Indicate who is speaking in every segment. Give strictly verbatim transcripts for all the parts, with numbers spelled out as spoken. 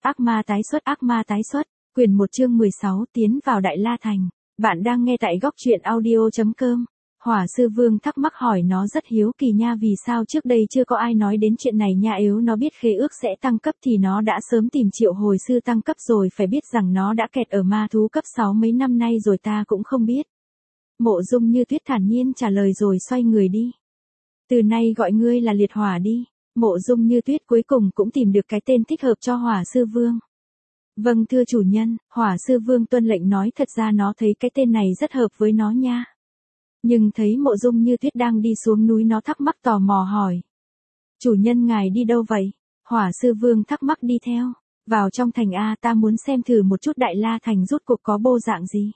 Speaker 1: Ác ma tái xuất, ác ma tái xuất, quyển một chương mười sáu tiến vào Đại La Thành. Bạn đang nghe tại góc truyện audio chấm com. Hỏa sư vương thắc mắc hỏi nó rất hiếu kỳ nha, vì sao trước đây chưa có ai nói đến chuyện này nha, nếu nó biết khế ước sẽ tăng cấp thì nó đã sớm tìm triệu hồi sư tăng cấp rồi, phải biết rằng nó đã kẹt ở ma thú cấp sáu mấy năm nay rồi ta cũng không biết. Mộ Dung Như Tuyết thản nhiên trả lời rồi xoay người đi. Từ nay gọi ngươi là Liệt Hỏa đi. Mộ Dung Như Tuyết cuối cùng cũng tìm được cái tên thích hợp cho Hỏa sư vương. Vâng thưa chủ nhân, Hỏa sư vương tuân lệnh nói, thật ra nó thấy cái tên này rất hợp với nó nha. Nhưng thấy Mộ Dung Như Tuyết đang đi xuống núi, nó thắc mắc tò mò hỏi. Chủ nhân ngài đi đâu vậy? Hỏa sư vương thắc mắc đi theo. Vào trong thành A, ta muốn xem thử một chút Đại La Thành rốt cuộc có bộ dạng gì.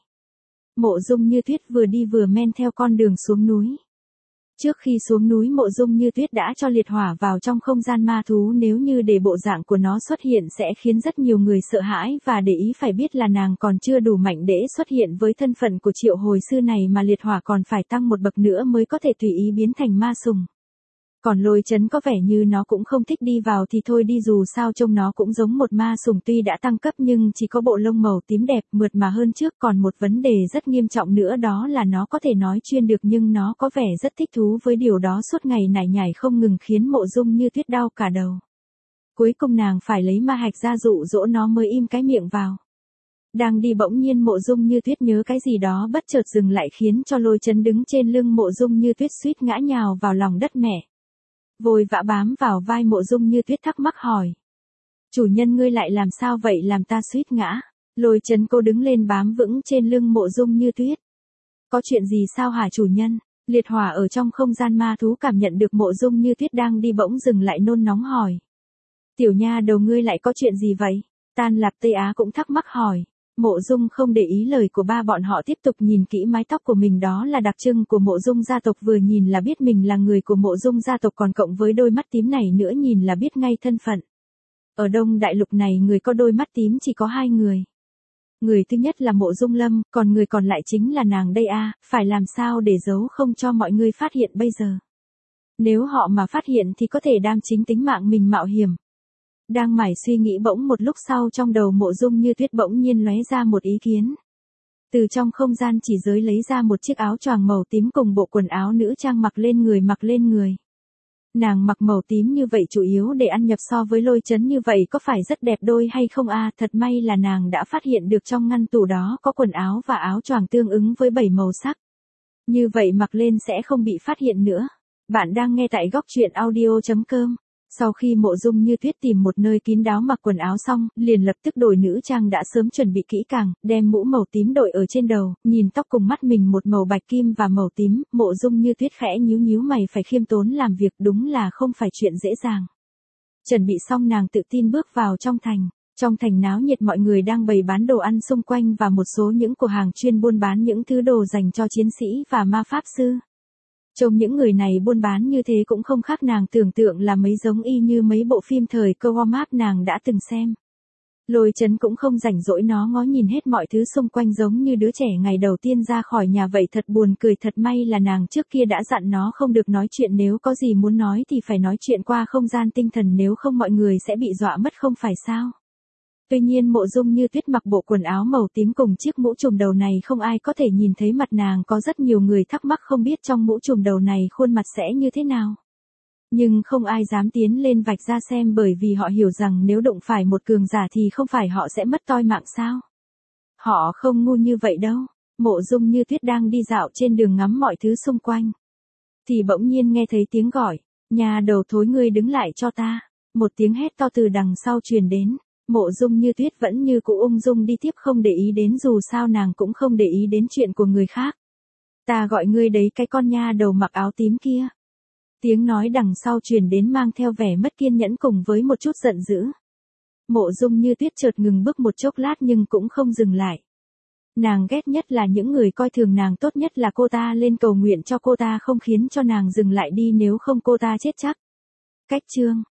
Speaker 1: Mộ Dung Như Tuyết vừa đi vừa men theo con đường xuống núi. Trước khi xuống núi, Mộ Dung Như Tuyết đã cho Liệt Hỏa vào trong không gian ma thú, nếu như để bộ dạng của nó xuất hiện sẽ khiến rất nhiều người sợ hãi và để ý, phải biết là nàng còn chưa đủ mạnh để xuất hiện với thân phận của triệu hồi sư này, mà Liệt Hỏa còn phải tăng một bậc nữa mới có thể tùy ý biến thành ma sùng. Còn Lôi Chấn có vẻ như nó cũng không thích đi vào thì thôi đi, dù sao trông nó cũng giống một ma sùng, tuy đã tăng cấp nhưng chỉ có bộ lông màu tím đẹp mượt mà hơn trước. Còn một vấn đề rất nghiêm trọng nữa đó là nó có thể nói chuyên được, nhưng nó có vẻ rất thích thú với điều đó, suốt ngày nải nhải không ngừng khiến Mộ Dung Như Tuyết đau cả đầu. Cuối cùng nàng phải lấy ma hạch ra dụ dỗ nó mới im cái miệng vào. Đang đi bỗng nhiên Mộ Dung Như Tuyết nhớ cái gì đó bất chợt dừng lại, khiến cho Lôi Chấn đứng trên lưng Mộ Dung Như Tuyết suýt ngã nhào vào lòng đất mẹ. Vội vã bám vào vai Mộ Dung Như Tuyết thắc mắc hỏi. Chủ nhân ngươi lại làm sao vậy, làm ta suýt ngã? Lôi Chấn cô đứng lên bám vững trên lưng Mộ Dung Như Tuyết. Có chuyện gì sao hả chủ nhân? Liệt Hỏa ở trong không gian ma thú cảm nhận được Mộ Dung Như Tuyết đang đi bỗng dừng lại, nôn nóng hỏi. Tiểu nha đầu ngươi lại có chuyện gì vậy? Tan Lạp Tây Á cũng thắc mắc hỏi. Mộ Dung không để ý lời của ba bọn họ, tiếp tục nhìn kỹ mái tóc của mình, đó là đặc trưng của Mộ Dung gia tộc, vừa nhìn là biết mình là người của Mộ Dung gia tộc, còn cộng với đôi mắt tím này nữa nhìn là biết ngay thân phận. Ở Đông Đại Lục này người có đôi mắt tím chỉ có hai người. Người thứ nhất là Mộ Dung Lâm, còn người còn lại chính là nàng đây a, phải làm sao để giấu không cho mọi người phát hiện bây giờ. Nếu họ mà phát hiện thì có thể đam chính tính mạng mình mạo hiểm. Đang mải suy nghĩ, bỗng một lúc sau trong đầu Mộ Dung Như Tuyết bỗng nhiên lóe ra một ý kiến. Từ trong không gian chỉ giới lấy ra một chiếc áo choàng màu tím cùng bộ quần áo nữ trang mặc lên người mặc lên người. Nàng mặc màu tím như vậy chủ yếu để ăn nhập, so với Lôi Chấn như vậy có phải rất đẹp đôi hay không a? À, thật may là nàng đã phát hiện được trong ngăn tủ đó có quần áo và áo choàng tương ứng với bảy màu sắc. Như vậy mặc lên sẽ không bị phát hiện nữa. Bạn đang nghe tại góc truyện audio chấm com. Sau khi Mộ Dung Như Tuyết tìm một nơi kín đáo mặc quần áo xong, liền lập tức đổi nữ trang đã sớm chuẩn bị kỹ càng, đem mũ màu tím đội ở trên đầu, nhìn tóc cùng mắt mình một màu bạch kim và màu tím, Mộ Dung Như Tuyết khẽ nhíu nhíu mày, phải khiêm tốn làm việc, đúng là không phải chuyện dễ dàng. Chuẩn bị xong nàng tự tin bước vào trong thành. Trong thành náo nhiệt, mọi người đang bày bán đồ ăn xung quanh và một số những cửa hàng chuyên buôn bán những thứ đồ dành cho chiến sĩ và ma pháp sư. Trông những người này buôn bán như thế cũng không khác nàng tưởng tượng là mấy giống y như mấy bộ phim thời cơ Walmart nàng đã từng xem. Lôi Chấn cũng không rảnh rỗi, nó ngó nhìn hết mọi thứ xung quanh giống như đứa trẻ ngày đầu tiên ra khỏi nhà vậy, thật buồn cười. Thật may là nàng trước kia đã dặn nó không được nói chuyện, nếu có gì muốn nói thì phải nói chuyện qua không gian tinh thần, nếu không mọi người sẽ bị dọa mất không phải sao. Tuy nhiên Mộ Dung Như Tuyết mặc bộ quần áo màu tím cùng chiếc mũ trùm đầu này không ai có thể nhìn thấy mặt nàng, có rất nhiều người thắc mắc không biết trong mũ trùm đầu này khuôn mặt sẽ như thế nào. Nhưng không ai dám tiến lên vạch ra xem, bởi vì họ hiểu rằng nếu đụng phải một cường giả thì không phải họ sẽ mất toi mạng sao. Họ không ngu như vậy đâu. Mộ Dung Như Tuyết đang đi dạo trên đường ngắm mọi thứ xung quanh. Thì bỗng nhiên nghe thấy tiếng gọi, nhà đầu thối ngươi đứng lại cho ta. Một tiếng hét to từ đằng sau truyền đến. Mộ Dung Như Tuyết vẫn như cũ ung dung đi tiếp, không để ý đến, dù sao nàng cũng không để ý đến chuyện của người khác. Ta gọi ngươi đấy, cái con nha đầu mặc áo tím kia. Tiếng nói đằng sau truyền đến mang theo vẻ mất kiên nhẫn cùng với một chút giận dữ. Mộ Dung Như Tuyết chợt ngừng bước một chốc lát nhưng cũng không dừng lại. Nàng ghét nhất là những người coi thường nàng, tốt nhất là cô ta lên cầu nguyện cho cô ta không khiến cho nàng dừng lại đi, nếu không cô ta chết chắc. Cách chương